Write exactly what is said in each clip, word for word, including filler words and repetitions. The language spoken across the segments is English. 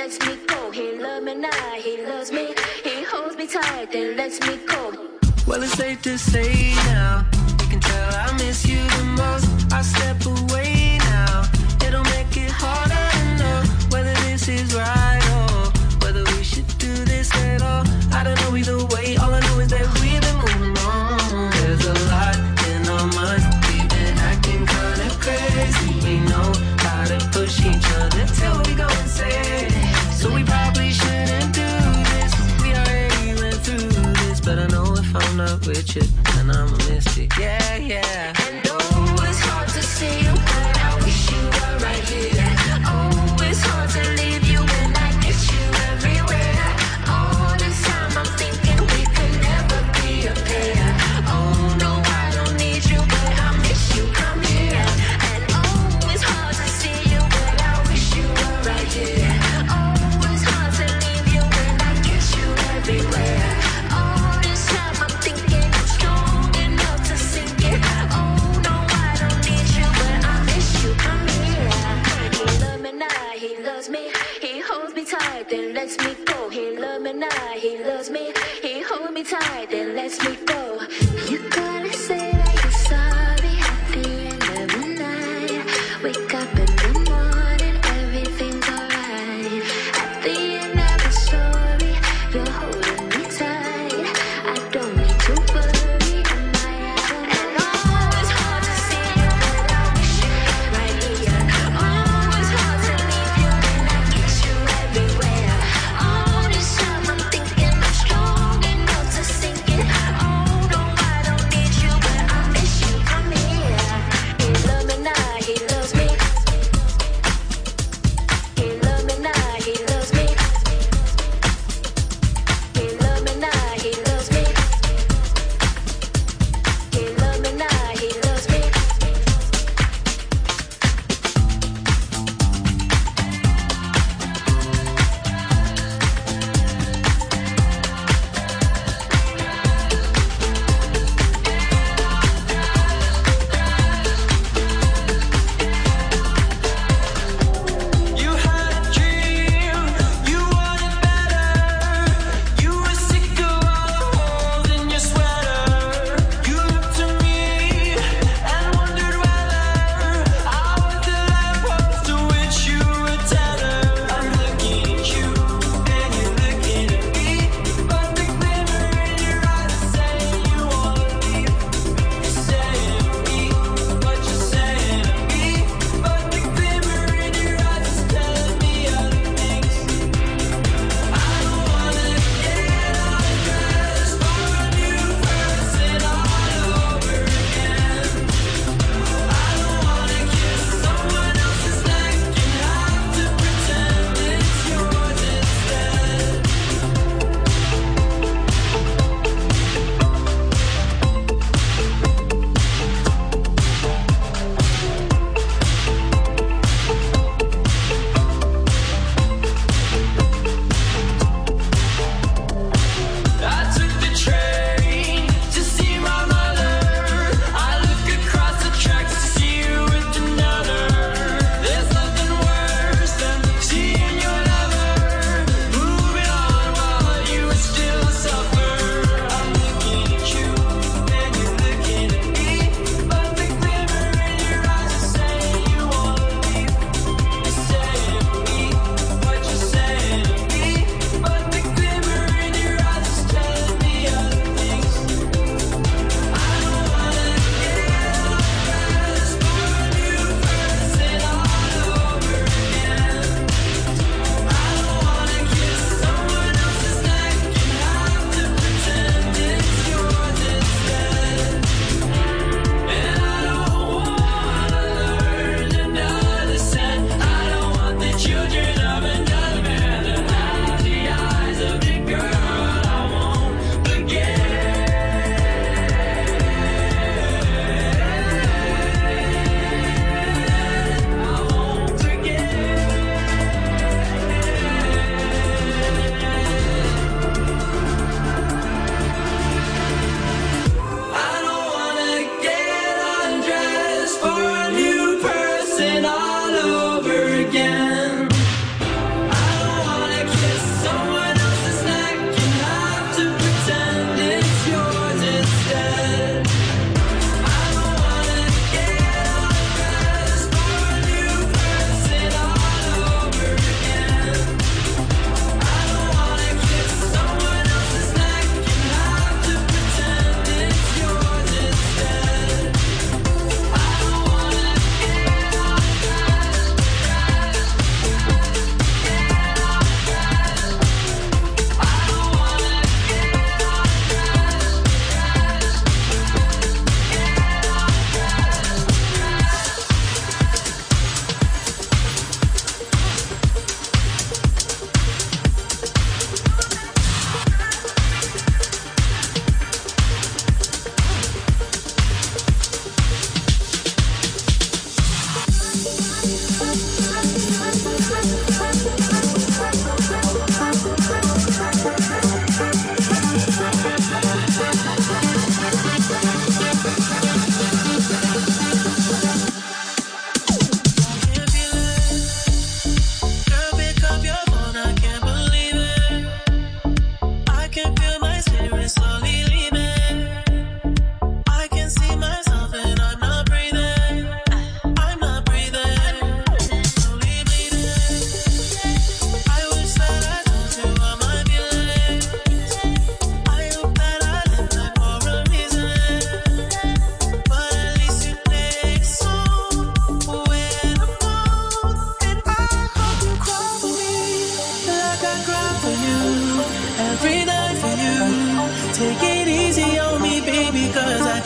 lets me go. He loves me now, he loves me. He holds me tight, then lets me go. Well, it's safe to say now, you can tell I miss you the most. I step away now, it'll make it harder to know whether this is right or whether we should do this at all. I don't know either way, all I know is that we've been moving on. There's a lot in our minds, we've been acting kinda crazy. We know how to push each other till we go insane. So we probably shouldn't do this, we already went through this. But I know if I'm not with you, then I'ma miss you, yeah, yeah. And oh, it's hard to see you, but I wish you were right here. Oh, it's hard to leave you when I miss you everywhere. All this time I'm thinking we could never be a pair. Oh no, I don't need you, but I miss you, come here. And oh, it's hard to see you, but I wish you were right here. Oh, it's hard to leave you when I miss you everywhere. All this time I'm thinking I'm strong enough to sink it. Oh no, I don't need you, but I miss you, come here. He loves me now, he loves me. He holds me tight, then lets me go. He loves me now, he loves me. He holds me tight, then lets me go. You gotta say that you're sorry at the end of the night. Wake up in the morning, everything's alright. At the end of the story, you're holding me tight. I don't need to worry, am I out of And oh, it's hard to see you, but I wish you were right here. Oh, it's hard to leave you when I miss you everywhere. All this time I'm thinking I'm strong enough to sink it. Oh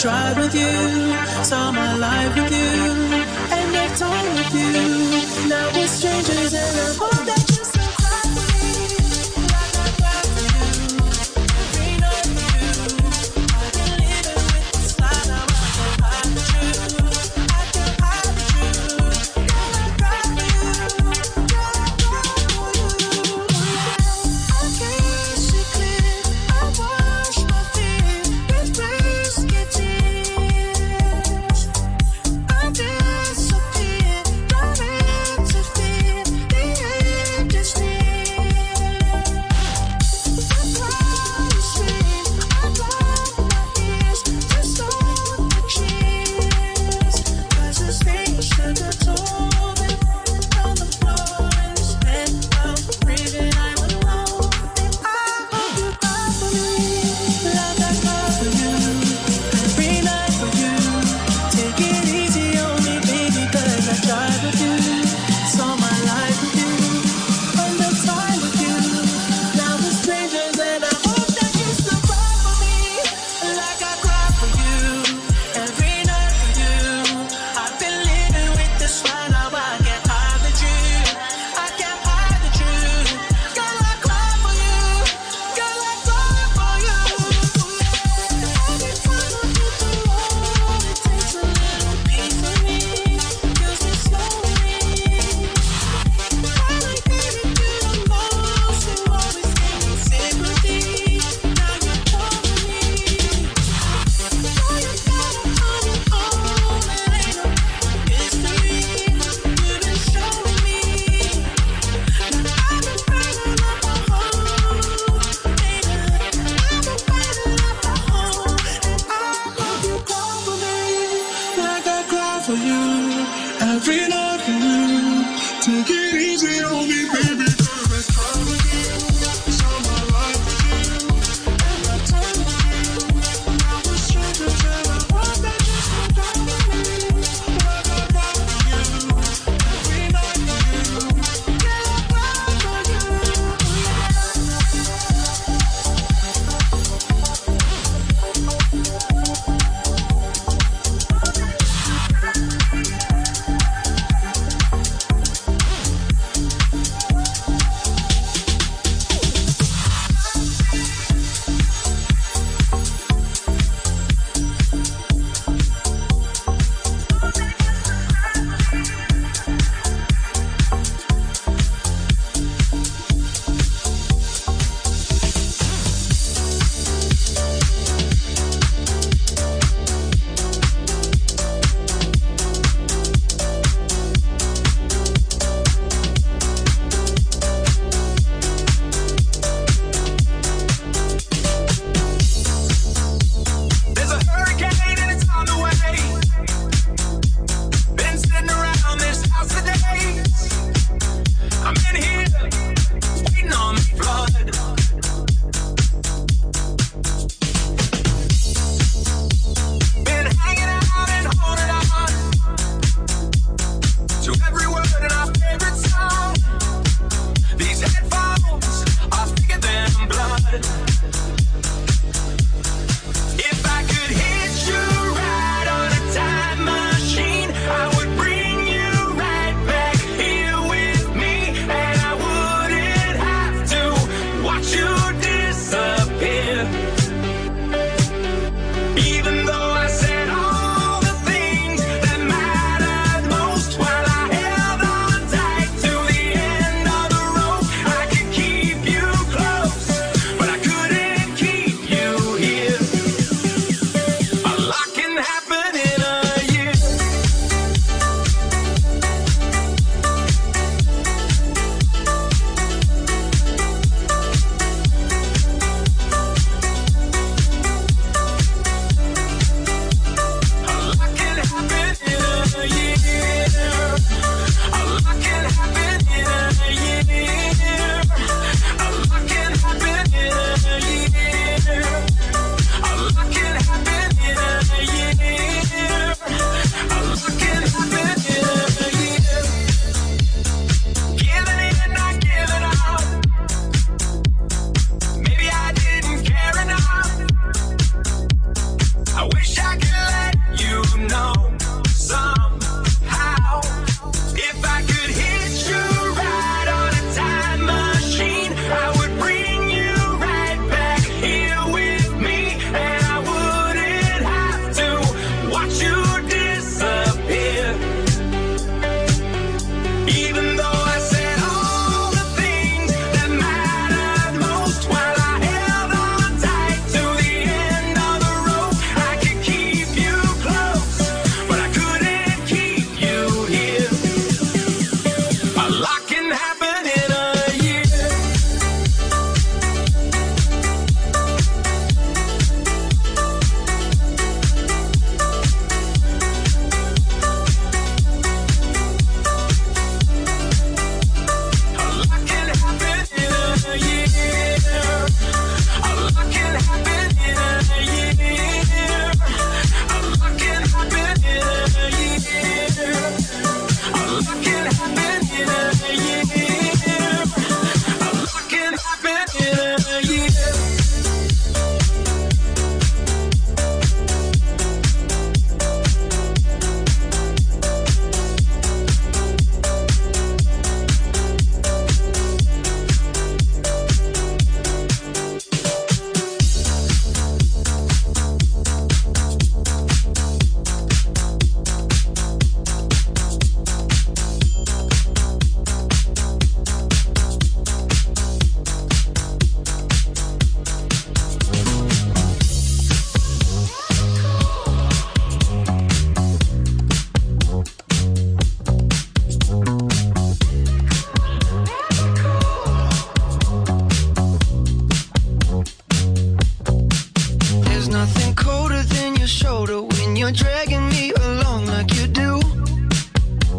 tried with you, saw my life with you, and I've time with you. Now we're strangers and I hope that you still cry for me, like I cry for you, every night for you. I've been living with this lie, now I can't hide the truth. I can't hide the truth. Girl, I cry for you, girl, I cry for you. I can't see clear, I wash my fear with risky tears. I disappear, don't interfere, the end is near. I cry and scream, I block my ears to stop the cheers. 'Cause this thing should have told me on the floor in this bed, I'm breathing, I'm alone. And I hope you cry for me, like I cry for you, every night for you. Take it easy on me, baby, 'cause I tried with you, saw my life with you, and the time with you. Now we're strangers and I hope that you still cry for me, like I cry for you, every night for you. I've been living with this lie, now I can't hide the truth. I can't hide the truth. Girl, I cry for you, girl, I cry for you. Every time I hit the road, it takes a little piece of me, kills me slowly. I like that if you don't know, so always gave me sympathy. Now you're calling me. Now you got it on your own, it ain't no mystery. You've been showing me. Now I've been burning up a hole, baby. I've been burning up a hole, and I hope you cry for me, like I cry for you, every night for you. Take it easy on me, baby, 'cause I try with you, saw my life with you, and I time with you. Now we're strangers and I hope that you still cry for me, like I cry for you, every night for you. Yeah, I cry for you.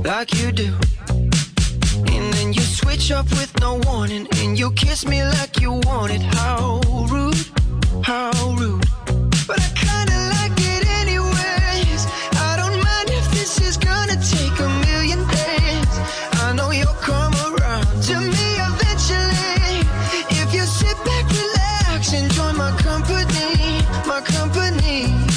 like you do. And then you switch up with no warning, and you kiss me like you want it. How rude, how rude. But I kinda like it anyways. I don't mind if this is gonna take a million days. I know you'll come around to me eventually. If you sit back, relax, enjoy my company, my company.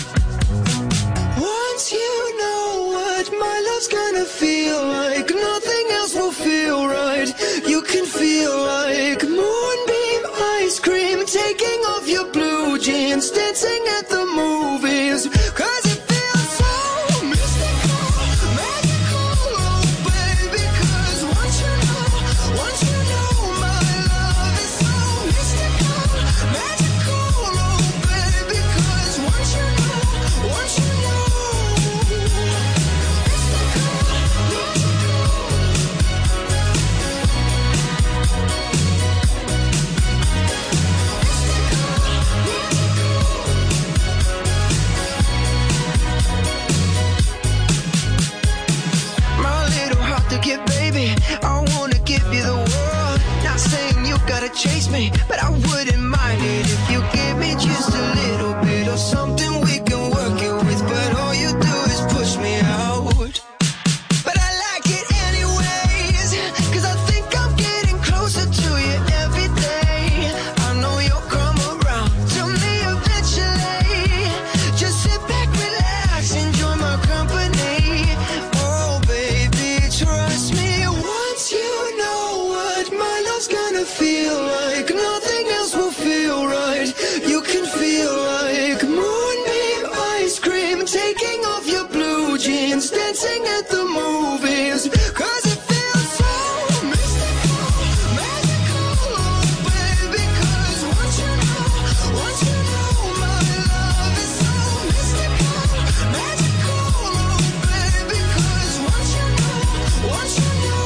Once you know what my love's gonna feel like, nothing else will feel right. You can feel like moonbeam ice cream, taking off your blue jeans, dancing at the movies. Cause it feels so mystical, magical, oh baby. Cause once you know, once you know my love is so mystical, magical, oh baby. Cause once you know, once you know, get baby, I wanna give you the world. Not saying you gotta chase me, but I wouldn't mind it if you give me just a little bit of something we can work it with. But all you do is push me out. But I like it anyways, cause I think I'm getting closer to you every day. I know you'll come around to me eventually. Just sit back, relax, enjoy my company. Oh baby, trust me, once you know what my love's gonna feel like, nothing else will feel right. You can feel like moonbeam ice cream, taking off your blue jeans, dancing at the movies. Cause it feels so mystical, magical, oh baby. Cause once you know, once you know my love is so mystical, magical, oh baby. Cause once you know, once you know.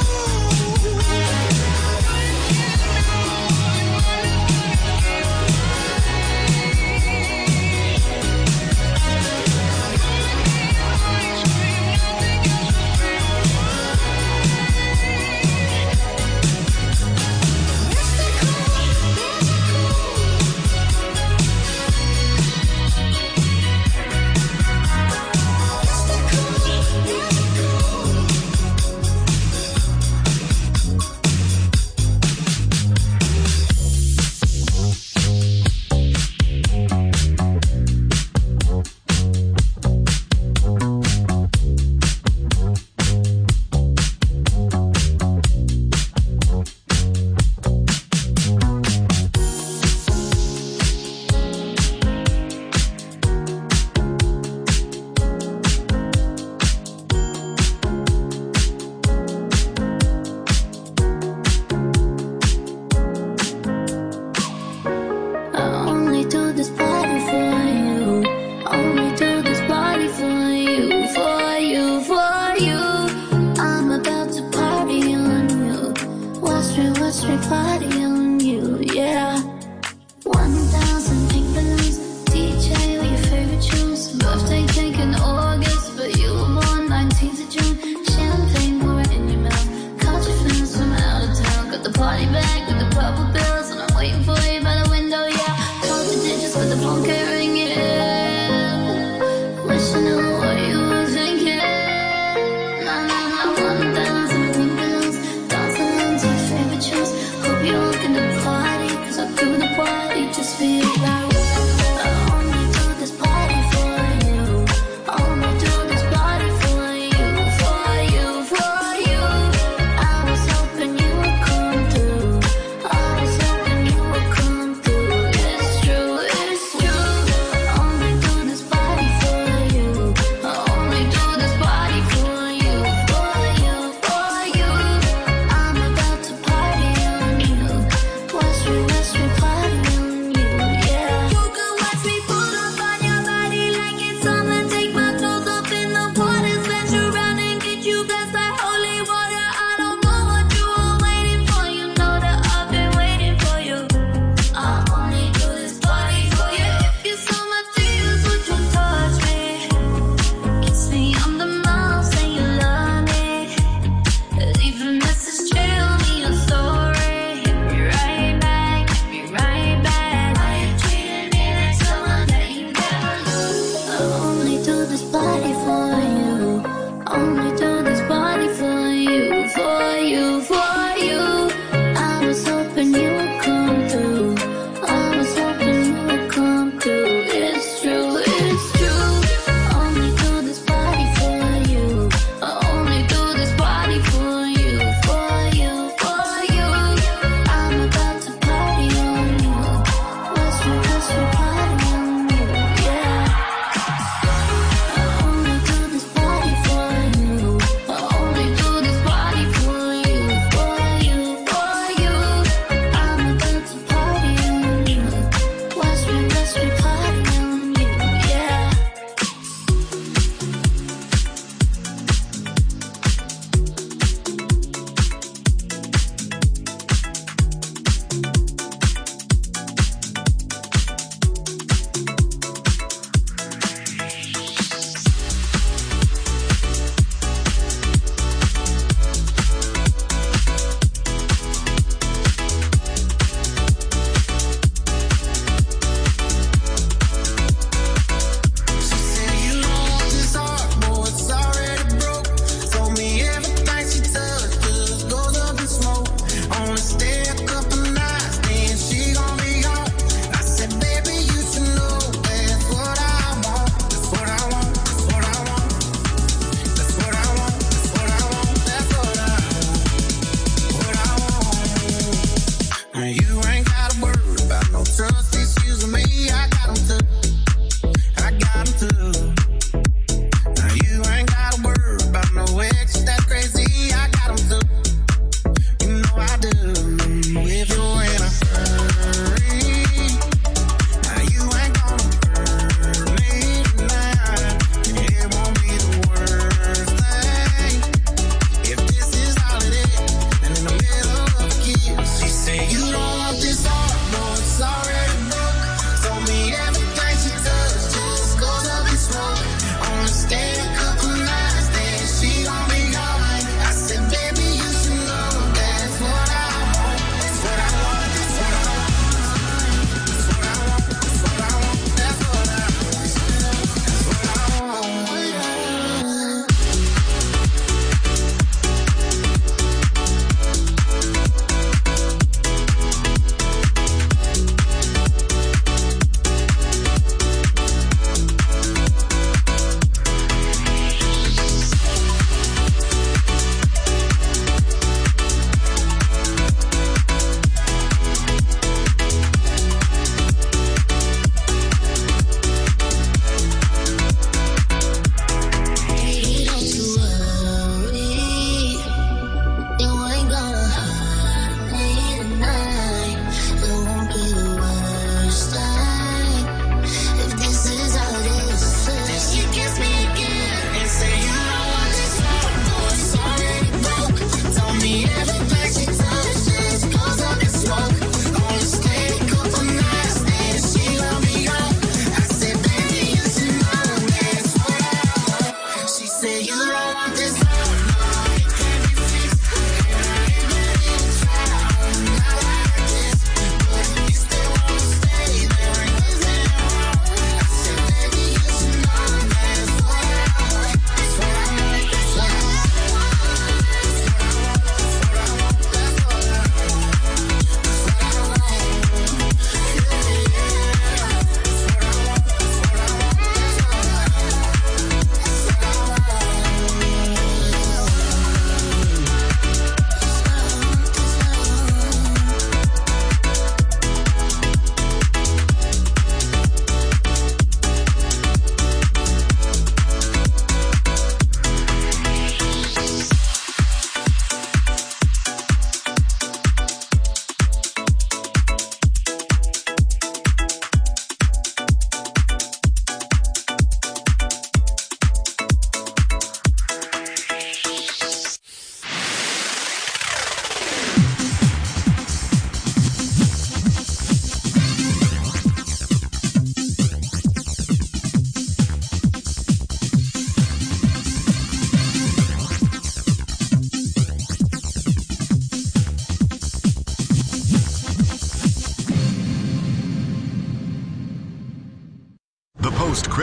For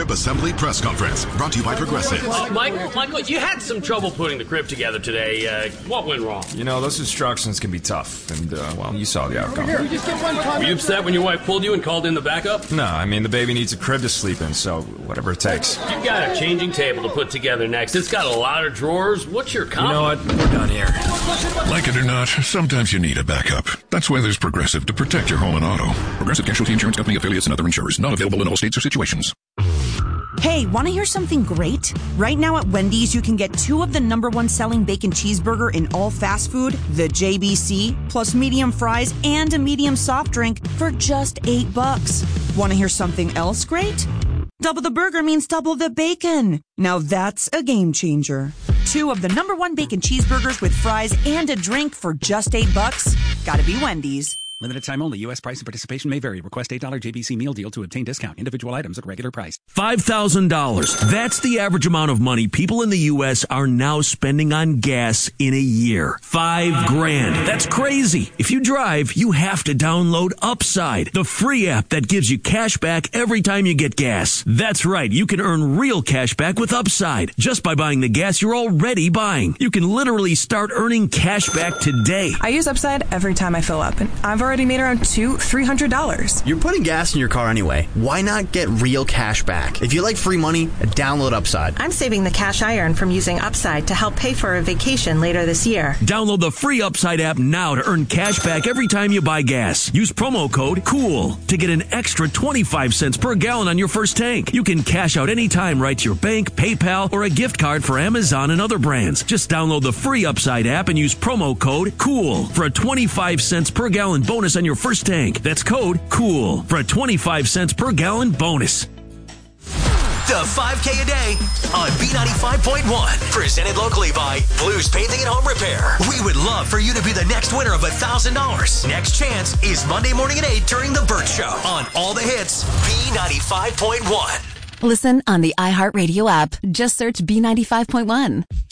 Crib Assembly Press Conference, brought to you by Progressive. Uh, Michael, Michael, you had some trouble putting the crib together today. Uh, what went wrong? You know, those instructions can be tough, and, uh, well, you saw the outcome. Were you upset when your wife pulled you and called in the backup? No, I mean, the baby needs a crib to sleep in, so whatever it takes. You've got a changing table to put together next. It's got a lot of drawers. What's your comment? You know what? We're done here. Like it or not, sometimes you need a backup. That's why there's Progressive to protect your home and auto. Progressive Casualty Insurance Company affiliates and other insurers. Not available in all states or situations. Hey, want to hear something great? Right now at Wendy's, you can get two of the number one selling bacon cheeseburger in all fast food, the J B C, plus medium fries and a medium soft drink for just eight bucks. Want to hear something else great? Double the burger means double the bacon. Now that's a game changer. Two of the number one bacon cheeseburgers with fries and a drink for just eight bucks. Gotta be Wendy's. Limited time only. U S price and participation may vary. Request eight dollars J B C meal deal to obtain discount. Individual items at regular price. five thousand dollars. That's the average amount of money people in the U S are now spending on gas in a year. Five grand. That's crazy. If you drive, you have to download Upside, the free app that gives you cash back every time you get gas. That's right. You can earn real cash back with Upside just by buying the gas you're already buying. You can literally start earning cash back today. I use Upside every time I fill up, and I've already made around two, three hundred dollars. You're putting gas in your car anyway. Why not get real cash back? If you like free money, download Upside. I'm saving the cash I earn from using Upside to help pay for a vacation later this year. Download the free Upside app now to earn cash back every time you buy gas. Use promo code COOL to get an extra twenty-five cents per gallon on your first tank. You can cash out anytime right to your bank, PayPal, or a gift card for Amazon and other brands. Just download the free Upside app and use promo code COOL for a twenty-five cents per gallon bonus on your first tank. That's code COOL for a twenty-five cents per gallon bonus. The five K a day on B ninety-five point one. Presented locally by Blues Painting and Home Repair. We would love for you to be the next winner of one thousand dollars. Next chance is Monday morning at eight during The Burt Show on all the hits B ninety-five point one. Listen on the iHeartRadio app. Just search B ninety-five point one.